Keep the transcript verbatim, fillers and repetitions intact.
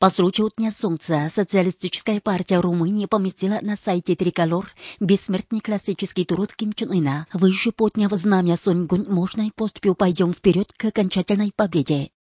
По случаю Дня Солнца Социалистическая партия Румынии поместила на сайте Триколор бессмертный классический труд Ким Чен Ына. Выше подняв знамя Сонгунь, мощной поступью пойдем вперед к окончательной победе.